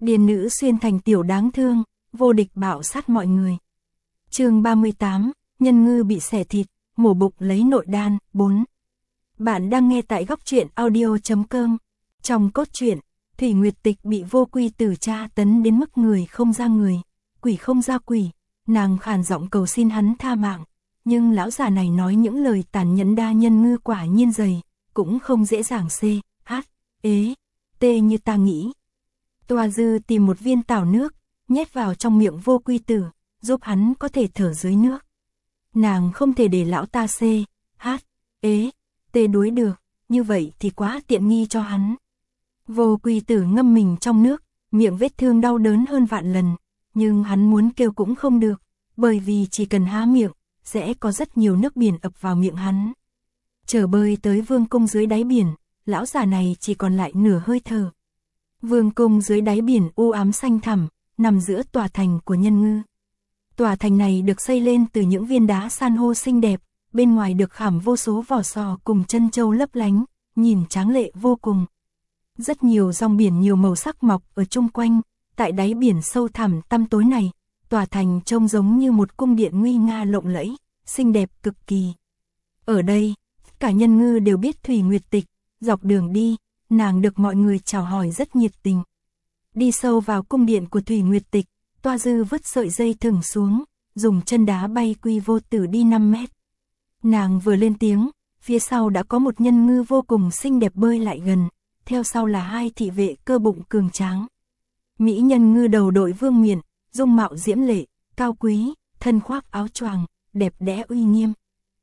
Điền nữ xuyên thành tiểu đáng thương, vô địch bạo sát mọi người. Chương 38, nhân ngư bị xẻ thịt, mổ bụng lấy nội đan, 4. Bạn đang nghe tại góc truyện audio.com. Trong cốt truyện, Thủy Nguyệt Tịch bị Vô Quy Tử tra tấn đến mức người không ra người, quỷ không ra quỷ, nàng khàn giọng cầu xin hắn tha mạng, nhưng lão già này nói những lời tàn nhẫn, đa nhân ngư quả nhiên dày, cũng không dễ dàng tê như ta nghĩ. Toa Dư tìm một viên tảo nước, nhét vào trong miệng Vô Quy Tử, giúp hắn có thể thở dưới nước. Nàng không thể để lão ta tê đuối được, như vậy thì quá tiện nghi cho hắn. Vô Quy Tử ngâm mình trong nước, miệng vết thương đau đớn hơn vạn lần, nhưng hắn muốn kêu cũng không được, bởi vì chỉ cần há miệng, sẽ có rất nhiều nước biển ập vào miệng hắn. Chờ bơi tới vương cung dưới đáy biển, lão già này chỉ còn lại nửa hơi thở. Vương cung dưới đáy biển u ám xanh thẳm, nằm giữa tòa thành của nhân ngư. Tòa thành này được xây lên từ những viên đá san hô xinh đẹp, bên ngoài được khảm vô số vỏ sò cùng chân châu lấp lánh, nhìn tráng lệ vô cùng. Rất nhiều rong biển nhiều màu sắc mọc ở chung quanh, tại đáy biển sâu thẳm tăm tối này, tòa thành trông giống như một cung điện nguy nga lộng lẫy, xinh đẹp cực kỳ. Ở đây, cả nhân ngư đều biết Thủy Nguyệt Tịch, dọc đường đi, nàng được mọi người chào hỏi rất nhiệt tình. Đi sâu vào cung điện của Thủy Nguyệt Tịch, Toa Dư vứt sợi dây thừng xuống, dùng chân đá bay Quy Vô Tử đi 5 mét. Nàng vừa lên tiếng, phía sau đã có một nhân ngư vô cùng xinh đẹp bơi lại gần, theo sau là 2 thị vệ cơ bụng cường tráng. Mỹ nhân ngư đầu đội vương miện, dung mạo diễm lệ, cao quý, thân khoác áo choàng, đẹp đẽ uy nghiêm.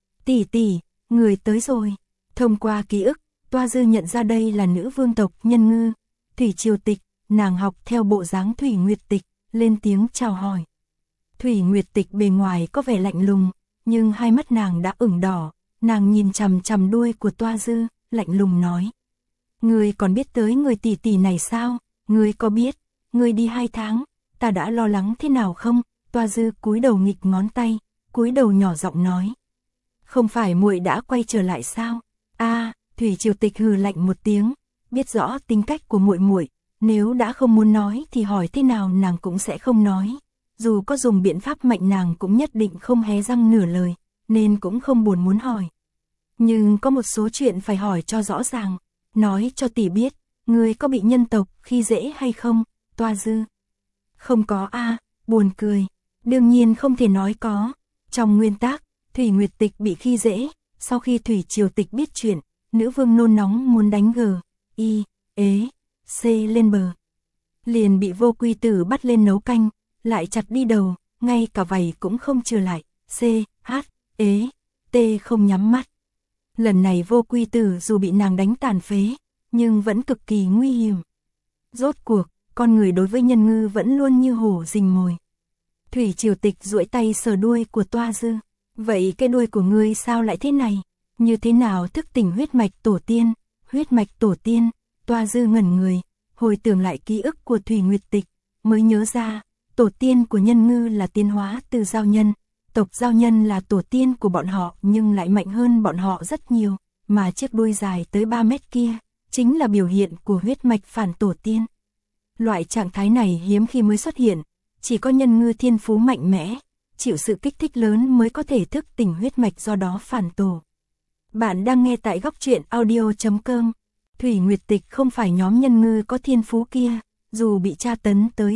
Tỷ, người tới rồi. Thông qua ký ức, Toa Dư nhận ra đây là nữ vương tộc nhân ngư, Thủy Triều Tịch, nàng học theo bộ dáng Thủy Nguyệt Tịch, lên tiếng chào hỏi. Thủy Nguyệt Tịch bề ngoài có vẻ lạnh lùng, nhưng hai mắt nàng đã ửng đỏ, nàng nhìn chằm chằm đuôi của Toa Dư, lạnh lùng nói. Ngươi còn biết tới người tỷ này sao? Ngươi có biết, ngươi đi 2 tháng, ta đã lo lắng thế nào không? Toa Dư cúi đầu nghịch ngón tay, cúi đầu nhỏ giọng nói. Không phải muội đã quay trở lại sao? Thủy Triều Tịch hừ lạnh một tiếng, biết rõ tính cách của muội, nếu đã không muốn nói thì hỏi thế nào nàng cũng sẽ không nói. Dù có dùng biện pháp mạnh nàng cũng nhất định không hé răng nửa lời, nên cũng không buồn muốn hỏi. Nhưng có một số chuyện phải hỏi cho rõ ràng, nói cho tỷ biết, ngươi có bị nhân tộc khi dễ hay không? Toa Dư. Không có buồn cười, đương nhiên không thể nói có. Trong nguyên tắc, Thủy Nguyệt Tịch bị khi dễ, sau khi Thủy Triều Tịch biết chuyện, nữ vương nôn nóng muốn đánh lên bờ. Liền bị Vô Quy Tử bắt lên nấu canh, lại chặt đi đầu, ngay cả vảy cũng không trừ lại, không nhắm mắt. Lần này Vô Quy Tử dù bị nàng đánh tàn phế, nhưng vẫn cực kỳ nguy hiểm. Rốt cuộc, con người đối với nhân ngư vẫn luôn như hổ rình mồi. Thủy Triều Tịch duỗi tay sờ đuôi của Toa Dư. Vậy cái đuôi của ngươi sao lại thế này? Như thế nào thức tỉnh huyết mạch tổ tiên? Huyết mạch tổ tiên? Toa Dư ngẩn người, hồi tưởng lại ký ức của Thủy Nguyệt Tịch, mới nhớ ra, tổ tiên của nhân ngư là tiến hóa từ giao nhân. Tộc giao nhân là tổ tiên của bọn họ nhưng lại mạnh hơn bọn họ rất nhiều, mà chiếc đuôi dài tới 3 mét kia, chính là biểu hiện của huyết mạch phản tổ tiên. Loại trạng thái này hiếm khi mới xuất hiện, chỉ có nhân ngư thiên phú mạnh mẽ, chịu sự kích thích lớn mới có thể thức tỉnh huyết mạch do đó phản tổ. Bạn đang nghe tại góc truyện audio.com. Thủy Nguyệt Tịch không phải nhóm nhân ngư có thiên phú kia, dù bị tra tấn tới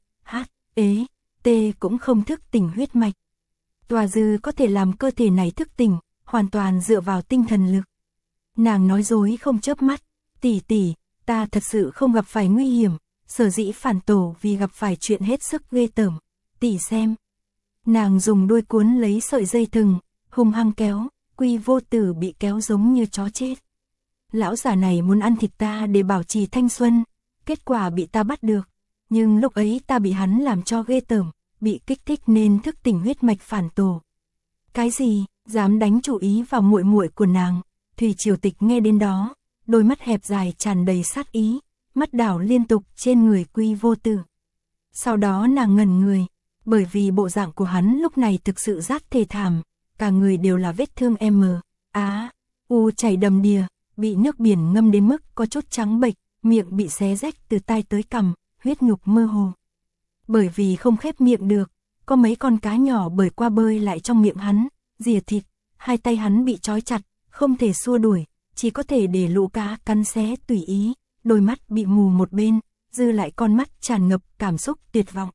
cũng không thức tỉnh huyết mạch. Toa Dư có thể làm cơ thể này thức tỉnh, hoàn toàn dựa vào tinh thần lực. Nàng nói dối không chớp mắt, tỷ, ta thật sự không gặp phải nguy hiểm, sở dĩ phản tổ vì gặp phải chuyện hết sức ghê tởm, tỷ xem. Nàng dùng đuôi cuốn lấy sợi dây thừng, hung hăng kéo, Quy Vô Tử bị kéo giống như chó chết. Lão già này muốn ăn thịt ta để bảo trì thanh xuân, kết quả bị ta bắt được, nhưng lúc ấy ta bị hắn làm cho ghê tởm, bị kích thích nên thức tỉnh huyết mạch phản tổ. Cái gì, dám đánh chủ ý vào muội của nàng? Thủy Triều Tịch nghe đến đó, đôi mắt hẹp dài tràn đầy sát ý, mắt đảo liên tục trên người Quy Vô Tử. Sau đó nàng ngẩn người, bởi vì bộ dạng của hắn lúc này thực sự rất thê thảm, cả người đều là vết thương chảy đầm đìa, bị nước biển ngâm đến mức có chút trắng bệch, miệng bị xé rách từ tai tới cằm, huyết nhục mơ hồ. Bởi vì không khép miệng được, có mấy con cá nhỏ bơi qua bơi lại trong miệng hắn, rỉa thịt, hai tay hắn bị trói chặt, không thể xua đuổi, chỉ có thể để lũ cá cắn xé tùy ý, đôi mắt bị mù một bên, dư lại con mắt tràn ngập cảm xúc tuyệt vọng.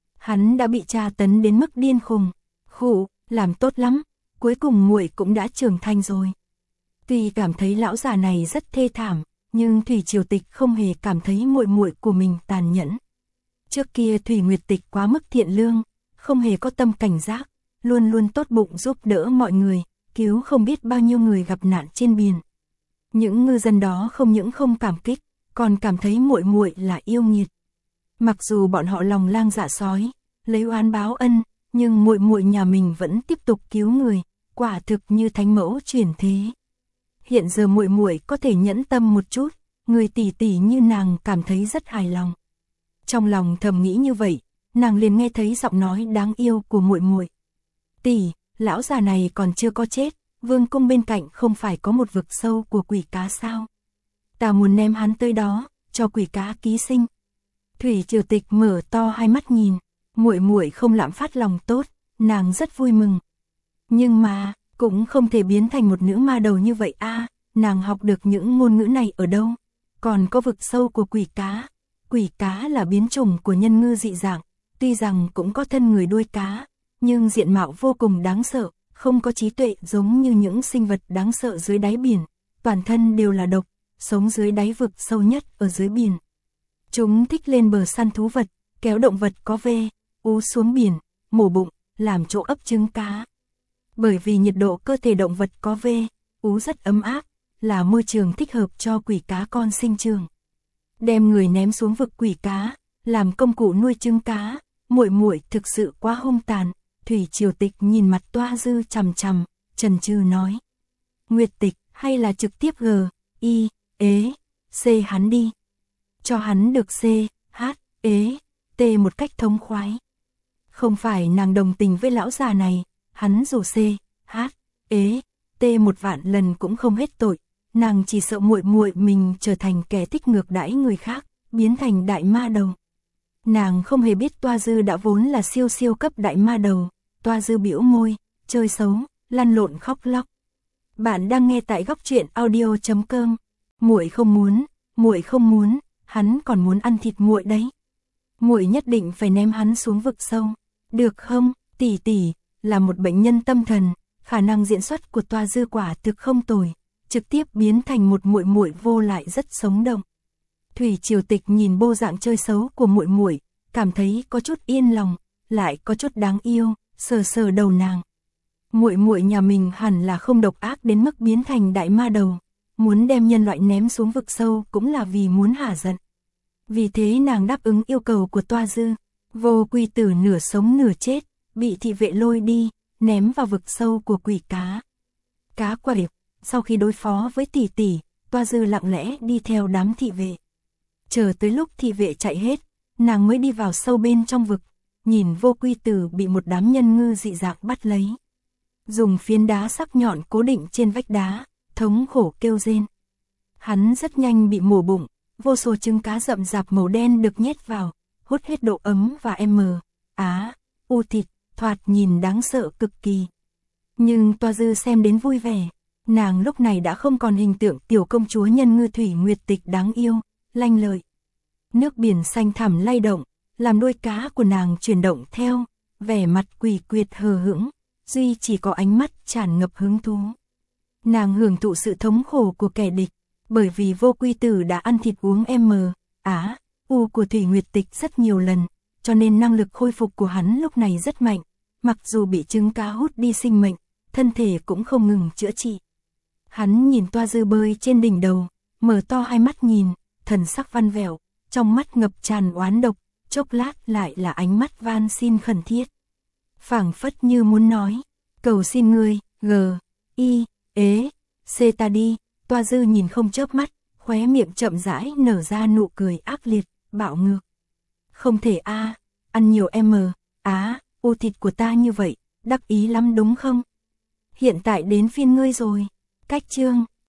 Hắn đã bị tra tấn đến mức điên khùng. Khụ, làm tốt lắm, cuối cùng muội cũng đã trưởng thành rồi. Tuy cảm thấy lão già này rất thê thảm, nhưng Thủy Triều Tịch không hề cảm thấy muội muội của mình tàn nhẫn. Trước kia Thủy Nguyệt Tịch quá mức thiện lương, không hề có tâm cảnh giác, luôn luôn tốt bụng giúp đỡ mọi người, cứu không biết bao nhiêu người gặp nạn trên biển. Những ngư dân đó không những không cảm kích, còn cảm thấy muội muội là yêu nghiệt. Mặc dù bọn họ lòng lang dạ sói, lấy oán báo ân, nhưng muội muội nhà mình vẫn tiếp tục cứu người, quả thực như thánh mẫu chuyển thế. Hiện giờ muội muội có thể nhẫn tâm một chút, người tỷ tỷ như nàng cảm thấy rất hài lòng. Trong lòng thầm nghĩ như vậy, nàng liền nghe thấy giọng nói đáng yêu của muội muội. "Tỷ, lão già này còn chưa có chết, vương cung bên cạnh không phải có một vực sâu của quỷ cá sao? Ta muốn ném hắn tới đó, cho quỷ cá ký sinh." Thủy Triều Tịch mở to hai mắt nhìn, muội muội không lạm phát lòng tốt, nàng rất vui mừng. Nhưng mà, cũng không thể biến thành một nữ ma đầu như vậy a, nàng học được những ngôn ngữ này ở đâu? Còn có vực sâu của quỷ cá. Quỷ cá là biến chủng của nhân ngư dị dạng, tuy rằng cũng có thân người đuôi cá, nhưng diện mạo vô cùng đáng sợ, không có trí tuệ giống như những sinh vật đáng sợ dưới đáy biển, toàn thân đều là độc, sống dưới đáy vực sâu nhất ở dưới biển. Chúng thích lên bờ săn thú vật, kéo động vật có vê, ú xuống biển, mổ bụng, làm chỗ ấp trứng cá. Bởi vì nhiệt độ cơ thể động vật có vê, ú rất ấm áp, là môi trường thích hợp cho quỷ cá con sinh trưởng. Đem người ném xuống vực quỷ cá, làm công cụ nuôi trứng cá, muội muội thực sự quá hung tàn. Thủy Triều Tịch nhìn mặt Toa Dư chằm chằm, chần chừ nói: "Nguyệt Tịch, hay là trực tiếp C hắn đi. Cho hắn được T một cách thống khoái." Không phải nàng đồng tình với lão già này, hắn dù T một vạn lần cũng không hết tội, nàng chỉ sợ muội muội mình trở thành kẻ thích ngược đãi người khác, biến thành đại ma đầu. Nàng không hề biết Toa Dư đã vốn là siêu cấp đại ma đầu. Toa Dư bĩu môi, chơi xấu, lăn lộn khóc lóc. Bạn đang nghe tại Góc Truyện Audio.com. Muội không muốn, hắn còn muốn ăn thịt muội đấy. Muội nhất định phải ném hắn xuống vực sâu, được không? Tỷ tỷ là một bệnh nhân tâm thần, khả năng diễn xuất của Toa Dư quả thực không tồi, trực tiếp biến thành một muội muội vô lại rất sống động. Thủy Triều Tịch nhìn bộ dạng chơi xấu của muội muội, cảm thấy có chút yên lòng, lại có chút đáng yêu, sờ sờ đầu nàng. Muội muội nhà mình hẳn là không độc ác đến mức biến thành đại ma đầu, muốn đem nhân loại ném xuống vực sâu cũng là vì muốn hả giận. Vì thế nàng đáp ứng yêu cầu của Toa Dư. Vô Quy Tử nửa sống nửa chết, bị thị vệ lôi đi, ném vào vực sâu của quỷ cá. Cá quả điệp, sau khi đối phó với tỷ tỷ, Toa Dư lặng lẽ đi theo đám thị vệ. Chờ tới lúc thị vệ chạy hết, nàng mới đi vào sâu bên trong vực, nhìn Vô Quy Tử bị một đám nhân ngư dị dạng bắt lấy. Dùng phiến đá sắc nhọn cố định trên vách đá, thống khổ kêu rên. Hắn rất nhanh bị mổ bụng, vô số trứng cá rậm rạp màu đen được nhét vào, hút hết độ ấm và u thịt, thoạt nhìn đáng sợ cực kỳ. Nhưng Toa Dư xem đến vui vẻ, nàng lúc này đã không còn hình tượng tiểu công chúa nhân ngư Thủy Nguyệt Tịch đáng yêu, lanh lợi. Nước biển xanh thẳm lay động, làm đuôi cá của nàng chuyển động theo, vẻ mặt quỷ quyệt hờ hững, duy chỉ có ánh mắt tràn ngập hứng thú. Nàng hưởng thụ sự thống khổ của kẻ địch, bởi vì Vô Quy Tử đã ăn thịt uống u của Thủy Nguyệt Tịch rất nhiều lần, cho nên năng lực khôi phục của hắn lúc này rất mạnh, mặc dù bị trứng cá hút đi sinh mệnh, thân thể cũng không ngừng chữa trị. Hắn nhìn Toa Dư bơi trên đỉnh đầu, mở to hai mắt nhìn, thần sắc văn vẹo, trong mắt ngập tràn oán độc, chốc lát lại là ánh mắt van xin khẩn thiết. Phảng phất như muốn nói, cầu xin ngươi, C ta đi. Toa Dư nhìn không chớp mắt, khóe miệng chậm rãi nở ra nụ cười ác liệt, bạo ngược. Không thể ăn nhiều u thịt của ta như vậy, đắc ý lắm đúng không? Hiện tại đến phiên ngươi rồi. Cách chương